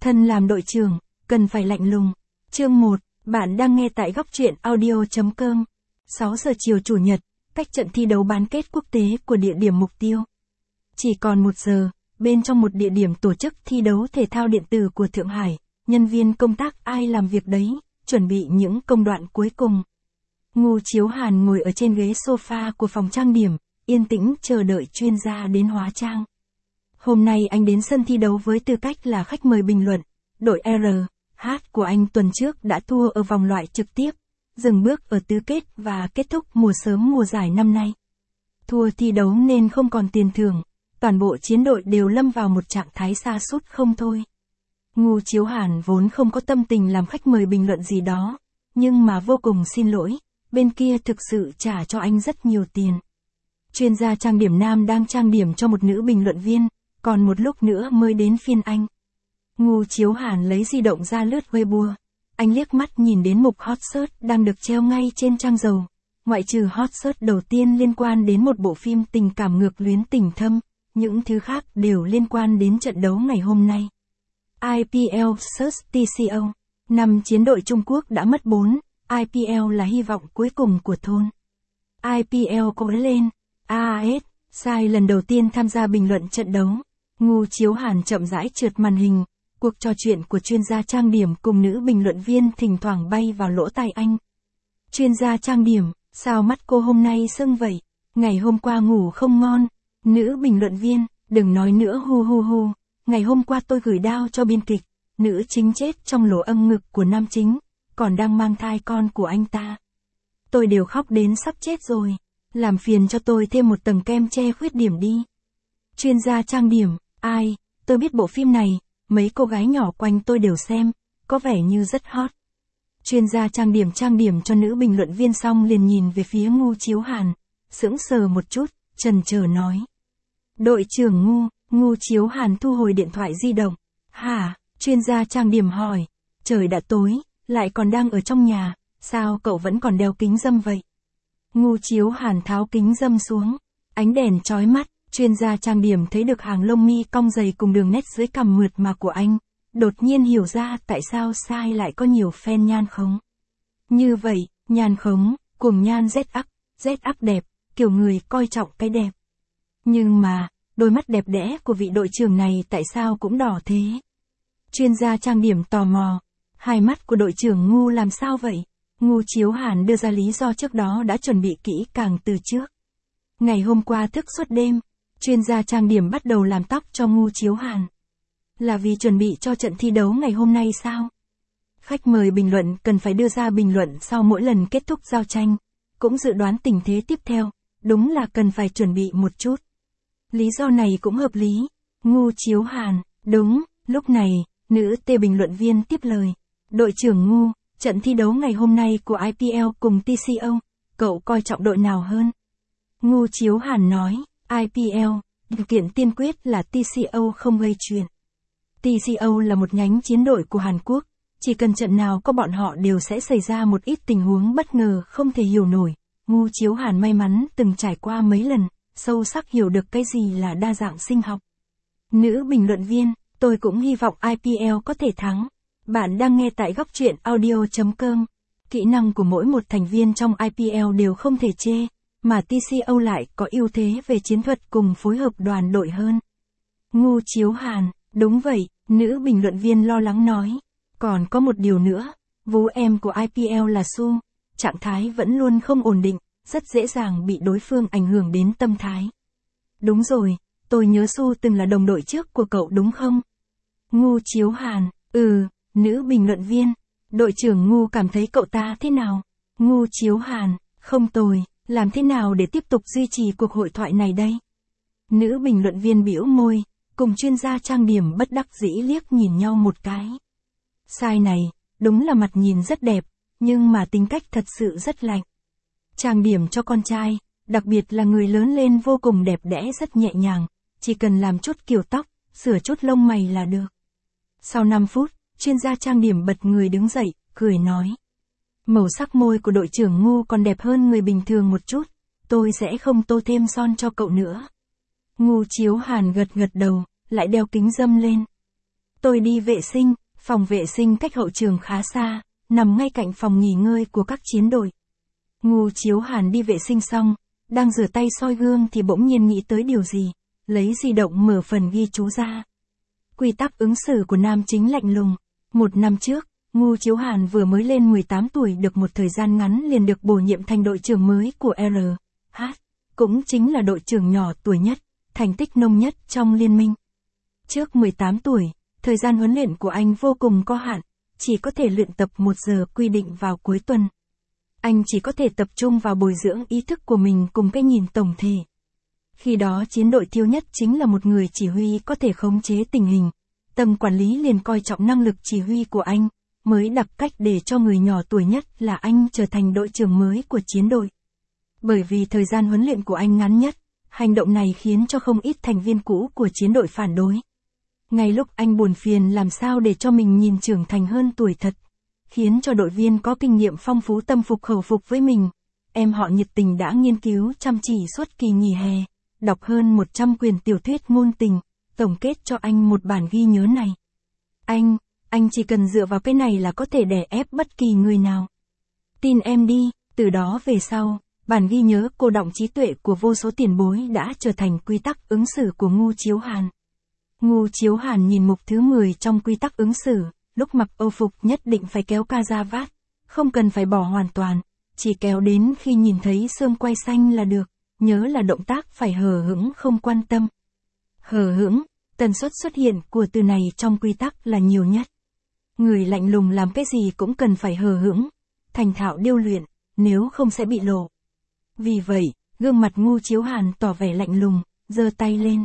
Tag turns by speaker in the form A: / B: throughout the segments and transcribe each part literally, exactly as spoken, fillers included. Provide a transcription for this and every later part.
A: Thân làm đội trưởng, cần phải lạnh lùng. Chương một, bạn đang nghe tại góc truyện audio.com. sáu giờ chiều Chủ nhật, cách trận thi đấu bán kết quốc tế của địa điểm mục tiêu. Chỉ còn một giờ, bên trong một địa điểm tổ chức thi đấu thể thao điện tử của Thượng Hải, nhân viên công tác ai làm việc đấy, chuẩn bị những công đoạn cuối cùng. Ngô Chiếu Hàn ngồi ở trên ghế sofa của phòng trang điểm, yên tĩnh chờ đợi chuyên gia đến hóa trang. Hôm nay anh đến sân thi đấu với tư cách là khách mời bình luận. Đội R H của anh tuần trước đã thua ở vòng loại trực tiếp, dừng bước ở tứ kết và kết thúc mùa sớm mùa giải năm nay. Thua thi đấu nên không còn tiền thưởng, toàn bộ chiến đội đều lâm vào một trạng thái sa sút không thôi. Ngô Chiếu Hàn vốn không có tâm tình làm khách mời bình luận gì đó, nhưng mà vô cùng xin lỗi, bên kia thực sự trả cho anh rất nhiều tiền. Chuyên gia trang điểm nam đang trang điểm cho một nữ bình luận viên, còn một lúc nữa mới đến phiên anh. Ngô Chiếu Hàn lấy di động ra lướt Weibo. Anh liếc mắt nhìn đến mục hot search đang được treo ngay trên trang dầu. Ngoại trừ hot search đầu tiên liên quan đến một bộ phim tình cảm ngược luyến tình thâm, những thứ khác đều liên quan đến trận đấu ngày hôm nay. I P L vs T C O. Năm chiến đội Trung Quốc đã mất bốn, I P L là hy vọng cuối cùng của thôn. I P L cố lên, A A S, sai lần đầu tiên tham gia bình luận trận đấu. Ngô Chiếu Hàn chậm rãi trượt màn hình, cuộc trò chuyện của chuyên gia trang điểm cùng nữ bình luận viên thỉnh thoảng bay vào lỗ tai anh. Chuyên gia trang điểm, sao mắt cô hôm nay sưng vậy? Ngày hôm qua ngủ không ngon. Nữ bình luận viên, đừng nói nữa hu hu hu. Ngày hôm qua tôi gửi đao cho biên kịch, nữ chính chết trong lỗ âm ngực của nam chính, còn đang mang thai con của anh ta. Tôi đều khóc đến sắp chết rồi. Làm phiền cho tôi thêm một tầng kem che khuyết điểm đi. Chuyên gia trang điểm, ai, tôi biết bộ phim này, mấy cô gái nhỏ quanh tôi đều xem, có vẻ như rất hot. Chuyên gia trang điểm trang điểm cho nữ bình luận viên xong liền nhìn về phía Ngô Chiếu Hàn, sững sờ một chút, chần chờ nói. Đội trưởng Ngô, Ngô Chiếu Hàn thu hồi điện thoại di động. Hả, chuyên gia trang điểm hỏi, trời đã tối, lại còn đang ở trong nhà, sao cậu vẫn còn đeo kính râm vậy? Ngô Chiếu Hàn tháo kính râm xuống, ánh đèn chói mắt, chuyên gia trang điểm thấy được hàng lông mi cong dày cùng đường nét dưới cằm mượt mà của anh, đột nhiên hiểu ra tại sao sai lại có nhiều fan nhan khống. Như vậy, nhan khống, cuồng nhan Z up, Z up đẹp, kiểu người coi trọng cái đẹp. Nhưng mà, đôi mắt đẹp đẽ của vị đội trưởng này tại sao cũng đỏ thế? Chuyên gia trang điểm tò mò, hai mắt của đội trưởng Ngô làm sao vậy? Ngô Chiếu Hàn đưa ra lý do trước đó đã chuẩn bị kỹ càng từ trước. Ngày hôm qua thức suốt đêm, chuyên gia trang điểm bắt đầu làm tóc cho Ngô Chiếu Hàn. Là vì chuẩn bị cho trận thi đấu ngày hôm nay sao? Khách mời bình luận cần phải đưa ra bình luận sau mỗi lần kết thúc giao tranh, cũng dự đoán tình thế tiếp theo, đúng là cần phải chuẩn bị một chút. Lý do này cũng hợp lý. Ngô Chiếu Hàn, đúng, lúc này, nữ tê bình luận viên tiếp lời. Đội trưởng Ngô, trận thi đấu ngày hôm nay của I P L cùng T C O, cậu coi trọng đội nào hơn? Ngô Chiếu Hàn nói, I P L, điều kiện tiên quyết là T C O không gây chuyện. T C O là một nhánh chiến đội của Hàn Quốc, chỉ cần trận nào có bọn họ đều sẽ xảy ra một ít tình huống bất ngờ không thể hiểu nổi. Ngô Chiếu Hàn may mắn từng trải qua mấy lần, sâu sắc hiểu được cái gì là đa dạng sinh học. Nữ bình luận viên, tôi cũng hy vọng I P L có thể thắng. Bạn đang nghe tại góc truyện audio.com. Kỹ năng của mỗi một thành viên trong I P L đều không thể chê, mà T C O lại có ưu thế về chiến thuật cùng phối hợp đoàn đội hơn. Ngô Chiếu Hàn, đúng vậy, nữ bình luận viên lo lắng nói. Còn có một điều nữa, vú em của I P L là Su, trạng thái vẫn luôn không ổn định, rất dễ dàng bị đối phương ảnh hưởng đến tâm thái. Đúng rồi, tôi nhớ Su từng là đồng đội trước của cậu đúng không? Ngô Chiếu Hàn, ừ. Nữ bình luận viên, đội trưởng Ngô cảm thấy cậu ta thế nào? Ngô Chiếu Hàn, không tồi, làm thế nào để tiếp tục duy trì cuộc hội thoại này đây? Nữ bình luận viên bĩu môi, cùng chuyên gia trang điểm bất đắc dĩ liếc nhìn nhau một cái. Sai này, đúng là mặt nhìn rất đẹp, nhưng mà tính cách thật sự rất lạnh. Trang điểm cho con trai, đặc biệt là người lớn lên vô cùng đẹp đẽ rất nhẹ nhàng, chỉ cần làm chút kiểu tóc, sửa chút lông mày là được. Sau năm phút, chuyên gia trang điểm bật người đứng dậy, cười nói. Màu sắc môi của đội trưởng Ngô còn đẹp hơn người bình thường một chút, tôi sẽ không tô thêm son cho cậu nữa. Ngô Chiếu Hàn gật gật đầu, lại đeo kính râm lên. Tôi đi vệ sinh, phòng vệ sinh cách hậu trường khá xa, nằm ngay cạnh phòng nghỉ ngơi của các chiến đội. Ngu Chiếu Hàn đi vệ sinh xong, đang rửa tay soi gương thì bỗng nhiên nghĩ tới điều gì, lấy di động mở phần ghi chú ra. Quy tắc ứng xử của nam chính lạnh lùng. Một năm trước, Ngu Chiếu Hàn vừa mới lên mười tám tuổi, được một thời gian ngắn liền được bổ nhiệm thành đội trưởng mới của R H, cũng chính là đội trưởng nhỏ tuổi nhất, thành tích nông nhất trong liên minh. Trước mười tám tuổi, thời gian huấn luyện của anh vô cùng có hạn, chỉ có thể luyện tập một giờ quy định vào cuối tuần. Anh chỉ có thể tập trung vào bồi dưỡng ý thức của mình cùng cái nhìn tổng thể. Khi đó chiến đội thiếu nhất chính là một người chỉ huy có thể khống chế tình hình. Tầng quản lý liền coi trọng năng lực chỉ huy của anh, mới đặt cách để cho người nhỏ tuổi nhất là anh trở thành đội trưởng mới của chiến đội. Bởi vì thời gian huấn luyện của anh ngắn nhất, hành động này khiến cho không ít thành viên cũ của chiến đội phản đối. Ngay lúc anh buồn phiền làm sao để cho mình nhìn trưởng thành hơn tuổi thật, khiến cho đội viên có kinh nghiệm phong phú tâm phục khẩu phục với mình, em họ nhiệt tình đã nghiên cứu chăm chỉ suốt kỳ nghỉ hè, đọc hơn một trăm quyển tiểu thuyết ngôn tình, tổng kết cho anh một bản ghi nhớ này. Anh, anh chỉ cần dựa vào cái này là có thể đè ép bất kỳ người nào. Tin em đi, từ đó về sau, bản ghi nhớ cô đọng trí tuệ của vô số tiền bối đã trở thành quy tắc ứng xử của Ngu Chiếu Hàn. Ngu Chiếu Hàn nhìn mục thứ mười trong quy tắc ứng xử, lúc mặc âu phục nhất định phải kéo ca ra vát, không cần phải bỏ hoàn toàn, chỉ kéo đến khi nhìn thấy xương quai xanh là được, nhớ là động tác phải hờ hững không quan tâm. Hờ hững, tần suất xuất hiện của từ này trong quy tắc là nhiều nhất. Người lạnh lùng làm cái gì cũng cần phải hờ hững, thành thạo điêu luyện, nếu không sẽ bị lộ. Vì vậy, gương mặt Ngu Chiếu Hàn tỏ vẻ lạnh lùng, giơ tay lên.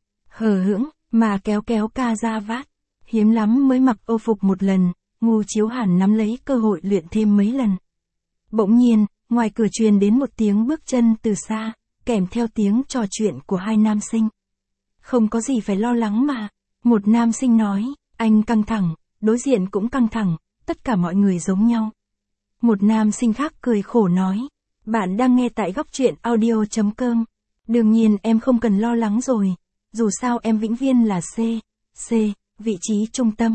A: Hờ hững, mà kéo kéo ca ra vát. Hiếm lắm mới mặc âu phục một lần, Ngu Chiếu Hàn nắm lấy cơ hội luyện thêm mấy lần. Bỗng nhiên, ngoài cửa truyền đến một tiếng bước chân từ xa, kèm theo tiếng trò chuyện của hai nam sinh. Không có gì phải lo lắng mà, một nam sinh nói, anh căng thẳng, đối diện cũng căng thẳng, tất cả mọi người giống nhau. Một nam sinh khác cười khổ nói, bạn đang nghe tại góc truyện audio chấm com. Đương nhiên em không cần lo lắng rồi, dù sao em vĩnh viên là C, C, vị trí trung tâm.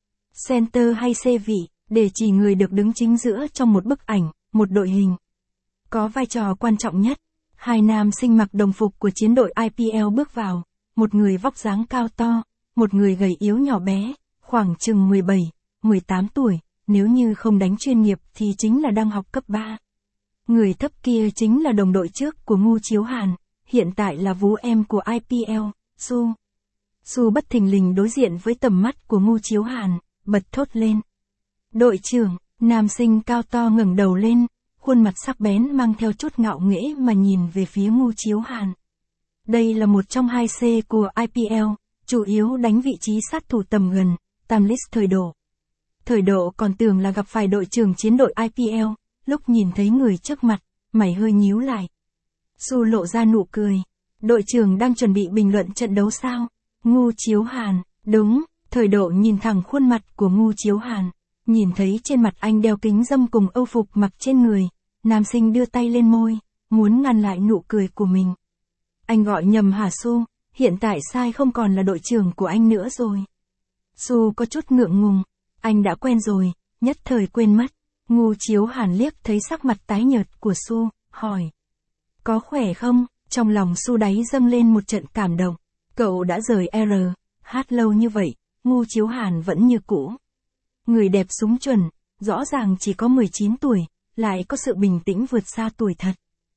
A: Center hay C vị, để chỉ người được đứng chính giữa trong một bức ảnh, một đội hình. Có vai trò quan trọng nhất. Hai nam sinh mặc đồng phục của chiến đội I P L bước vào, một người vóc dáng cao to, một người gầy yếu nhỏ bé, khoảng chừng mười bảy, mười tám tuổi, nếu như không đánh chuyên nghiệp thì chính là đang học cấp ba. Người thấp kia chính là đồng đội trước của Ngu Chiếu Hàn, hiện tại là vú em của I P L, Su. Su bất thình lình đối diện với tầm mắt của Ngu Chiếu Hàn, bật thốt lên. Đội trưởng, nam sinh cao to ngẩng đầu lên, khuôn mặt sắc bén mang theo chút ngạo nghễ mà nhìn về phía Ngu Chiếu Hàn. Đây là một trong hai C của I P L, chủ yếu đánh vị trí sát thủ tầm gần, tam list thời độ. Thời độ còn tưởng là gặp phải đội trưởng chiến đội I P L, lúc nhìn thấy người trước mặt, mày hơi nhíu lại. Su lộ ra nụ cười. Đội trưởng đang chuẩn bị bình luận trận đấu sao? Ngu Chiếu Hàn, đúng, thời độ nhìn thẳng khuôn mặt của Ngu Chiếu Hàn, nhìn thấy trên mặt anh đeo kính râm cùng âu phục mặc trên người, nam sinh đưa tay lên môi, muốn ngăn lại nụ cười của mình. Anh gọi nhầm hả Su, hiện tại sai không còn là đội trưởng của anh nữa rồi. Su có chút ngượng ngùng, anh đã quen rồi, nhất thời quên mất. Ngu Chiếu Hàn liếc thấy sắc mặt tái nhợt của Su, hỏi. Có khỏe không? Trong lòng Su đáy dâng lên một trận cảm động. Cậu đã rời R H lâu như vậy, Ngu Chiếu Hàn vẫn như cũ. Người đẹp súng chuẩn, rõ ràng chỉ có mười chín tuổi, lại có sự bình tĩnh vượt xa tuổi thật.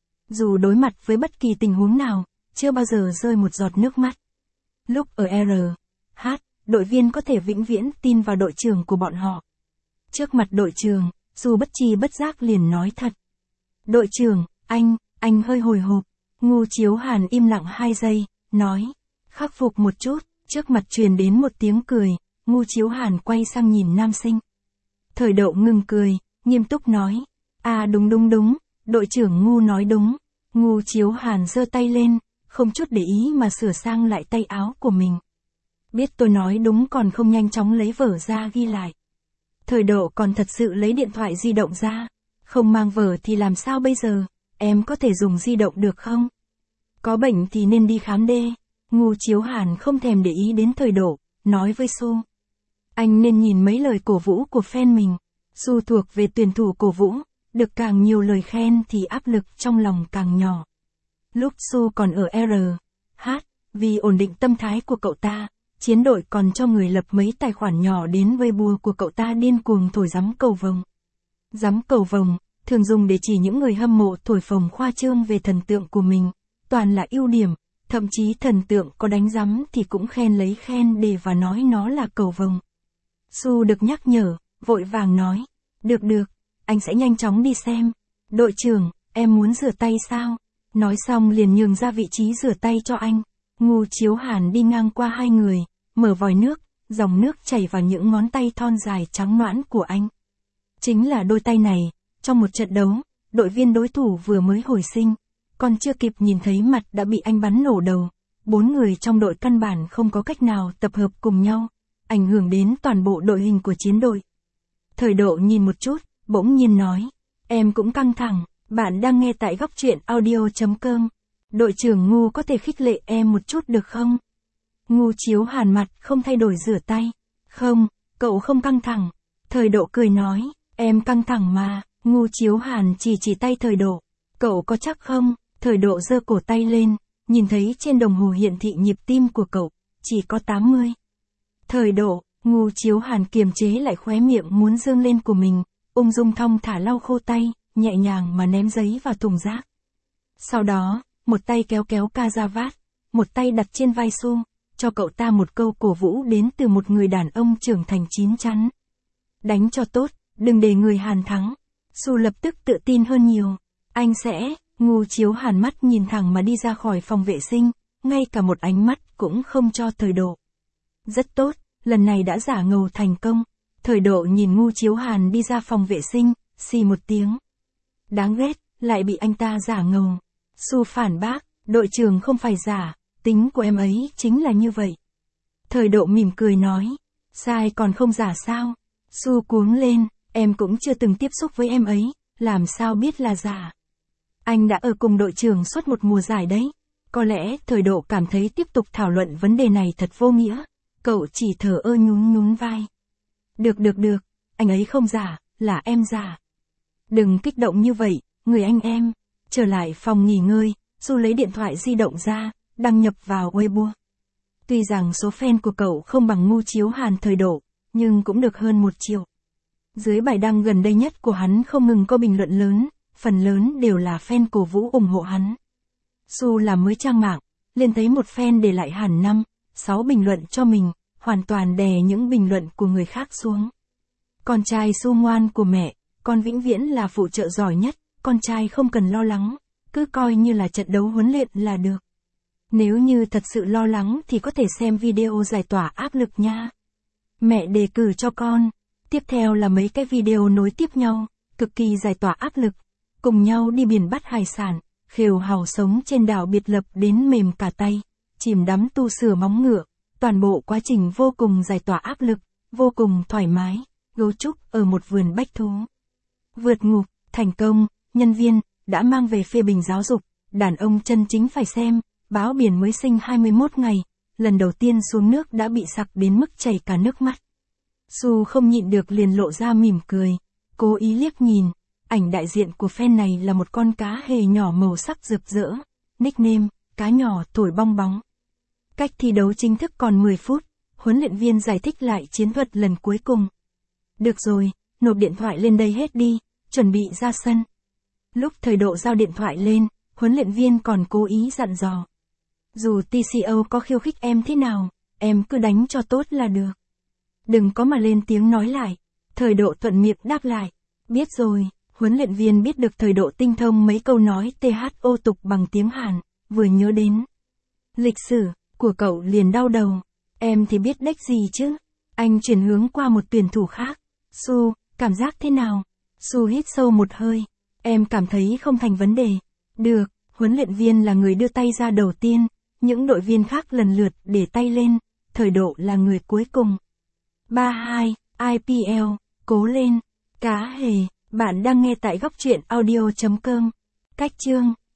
A: Dù đối mặt với bất kỳ tình huống nào, chưa bao giờ rơi một giọt nước mắt. Lúc ở R H, đội viên có thể vĩnh viễn tin vào đội trưởng của bọn họ. Trước mặt đội trưởng, Su bất chi bất giác liền nói thật. Đội trưởng, anh, anh hơi hồi hộp. Ngu Chiếu Hàn im lặng hai giây, nói. Khắc phục một chút, trước mặt truyền đến một tiếng cười, Ngu Chiếu Hàn quay sang nhìn nam sinh. Thời độ ngừng cười, nghiêm túc nói. À đúng đúng đúng, đội trưởng Ngu nói đúng. Ngu Chiếu Hàn giơ tay lên, không chút để ý mà sửa sang lại tay áo của mình. Biết tôi nói đúng còn không nhanh chóng lấy vở ra ghi lại. Thời độ còn thật sự lấy điện thoại di động ra. Không mang vở thì làm sao bây giờ, em có thể dùng di động được không? Có bệnh thì nên đi khám đê. Ngu Chiếu Hàn không thèm để ý đến thời độ, nói với Su. Anh nên nhìn mấy lời cổ vũ của fan mình. Su thuộc về tuyển thủ cổ vũ, được càng nhiều lời khen thì áp lực trong lòng càng nhỏ. Lúc Su còn ở R H, vì ổn định tâm thái của cậu ta, chiến đội còn cho người lập mấy tài khoản nhỏ đến Weibo của cậu ta điên cuồng thổi gióng cầu vồng. Gióng cầu vồng, thường dùng để chỉ những người hâm mộ thổi phồng khoa trương về thần tượng của mình, toàn là ưu điểm, thậm chí thần tượng có đánh giấm thì cũng khen lấy khen để và nói nó là cầu vồng. Su được nhắc nhở, vội vàng nói, được được, anh sẽ nhanh chóng đi xem. Đội trưởng, em muốn rửa tay sao? Nói xong liền nhường ra vị trí rửa tay cho anh. Ngô Chiếu Hàn đi ngang qua hai người, mở vòi nước, dòng nước chảy vào những ngón tay thon dài trắng nõn của anh. Chính là đôi tay này, trong một trận đấu, đội viên đối thủ vừa mới hồi sinh, còn chưa kịp nhìn thấy mặt đã bị anh bắn nổ đầu. Bốn người trong đội căn bản không có cách nào tập hợp cùng nhau, ảnh hưởng đến toàn bộ đội hình của chiến đội. Thời Độ nhìn một chút, bỗng nhiên nói, em cũng căng thẳng, bạn đang nghe tại góc truyện audio chấm com. Đội trưởng Ngu có thể khích lệ em một chút được không? Ngu Chiếu Hàn mặt không thay đổi rửa tay. Không, cậu không căng thẳng. Thời Độ cười nói, em căng thẳng mà. Ngu Chiếu Hàn chỉ chỉ tay Thời Độ. Cậu có chắc không? Thời Độ giơ cổ tay lên, nhìn thấy trên đồng hồ hiển thị nhịp tim của cậu, chỉ có tám mươi. Thời Độ, Ngu Chiếu Hàn kiềm chế lại khóe miệng muốn dương lên của mình, ung dung thong thả lau khô tay, nhẹ nhàng mà ném giấy vào thùng rác. Sau đó, một tay kéo kéo Kazavat, một tay đặt trên vai Su, cho cậu ta một câu cổ vũ đến từ một người đàn ông trưởng thành chín chắn. Đánh cho tốt, đừng để người Hàn thắng. Su lập tức tự tin hơn nhiều. Anh sẽ, Ngu Chiếu Hàn mắt nhìn thẳng mà đi ra khỏi phòng vệ sinh, ngay cả một ánh mắt cũng không cho Thời Độ. Rất tốt, lần này đã giả ngầu thành công. Thời Độ nhìn Ngu Chiếu Hàn đi ra phòng vệ sinh, xì một tiếng. Đáng ghét, lại bị anh ta giả ngầu. Su phản bác, đội trưởng không phải giả, tính của em ấy chính là như vậy. Thời Độ mỉm cười nói, sai còn không giả sao? Su cuống lên, em cũng chưa từng tiếp xúc với em ấy, làm sao biết là giả? Anh đã ở cùng đội trưởng suốt một mùa giải đấy. Có lẽ Thời Độ cảm thấy tiếp tục thảo luận vấn đề này thật vô nghĩa. Cậu chỉ thở ơ nhún nhún vai. Được được được, anh ấy không giả, là em giả. Đừng kích động như vậy, người anh em. Trở lại phòng nghỉ ngơi, Su lấy điện thoại di động ra, đăng nhập vào Weibo. Tuy rằng số fan của cậu không bằng Ngu Chiếu Hàn Thời Độ, nhưng cũng được hơn một triệu. Dưới bài đăng gần đây nhất của hắn không ngừng có bình luận lớn, phần lớn đều là fan cổ vũ ủng hộ hắn. Su làm mới trang mạng, liền thấy một fan để lại hẳn năm, sáu bình luận cho mình, hoàn toàn đè những bình luận của người khác xuống. Con trai Su ngoan của mẹ, con vĩnh viễn là phụ trợ giỏi nhất, con trai không cần lo lắng, cứ coi như là trận đấu huấn luyện là được. Nếu như thật sự lo lắng thì có thể xem video giải tỏa áp lực nha. Mẹ đề cử cho con. Tiếp theo là mấy cái video nối tiếp nhau, cực kỳ giải tỏa áp lực. Cùng nhau đi biển bắt hải sản, khều hào sống trên đảo biệt lập đến mềm cả tay, chìm đắm tu sửa móng ngựa. Toàn bộ quá trình vô cùng giải tỏa áp lực, vô cùng thoải mái, gấu trúc ở một vườn bách thú. Vượt ngục, thành công, nhân viên, đã mang về phê bình giáo dục, đàn ông chân chính phải xem, báo biển mới sinh hai mươi mốt ngày, lần đầu tiên xuống nước đã bị sặc đến mức chảy cả nước mắt. Su không nhịn được liền lộ ra mỉm cười, cố ý liếc nhìn, ảnh đại diện của fan này là một con cá hề nhỏ màu sắc rực rỡ, nickname, cá nhỏ thổi bong bóng. Cách thi đấu chính thức còn mười phút, huấn luyện viên giải thích lại chiến thuật lần cuối cùng. Được rồi, nộp điện thoại lên đây hết đi, chuẩn bị ra sân. Lúc Thời Độ giao điện thoại lên, huấn luyện viên còn cố ý dặn dò. Dù tê xê o có khiêu khích em thế nào, em cứ đánh cho tốt là được. Đừng có mà lên tiếng nói lại. Thời Độ thuận miệng đáp lại. Biết rồi, huấn luyện viên biết được Thời Độ tinh thông mấy câu nói thô tục bằng tiếng Hàn, vừa nhớ đến lịch sử của cậu liền đau đầu. Em thì biết đếch gì chứ. Anh chuyển hướng qua một tuyển thủ khác. Su, cảm giác thế nào? Su hít sâu một hơi. Em cảm thấy không thành vấn đề. Được, huấn luyện viên là người đưa tay ra đầu tiên, những đội viên khác lần lượt để tay lên, Thời Độ là người cuối cùng. ba hai, i pê lờ, cố lên. Cá hề, bạn đang nghe tại góc truyện audio chấm com. Cách chương,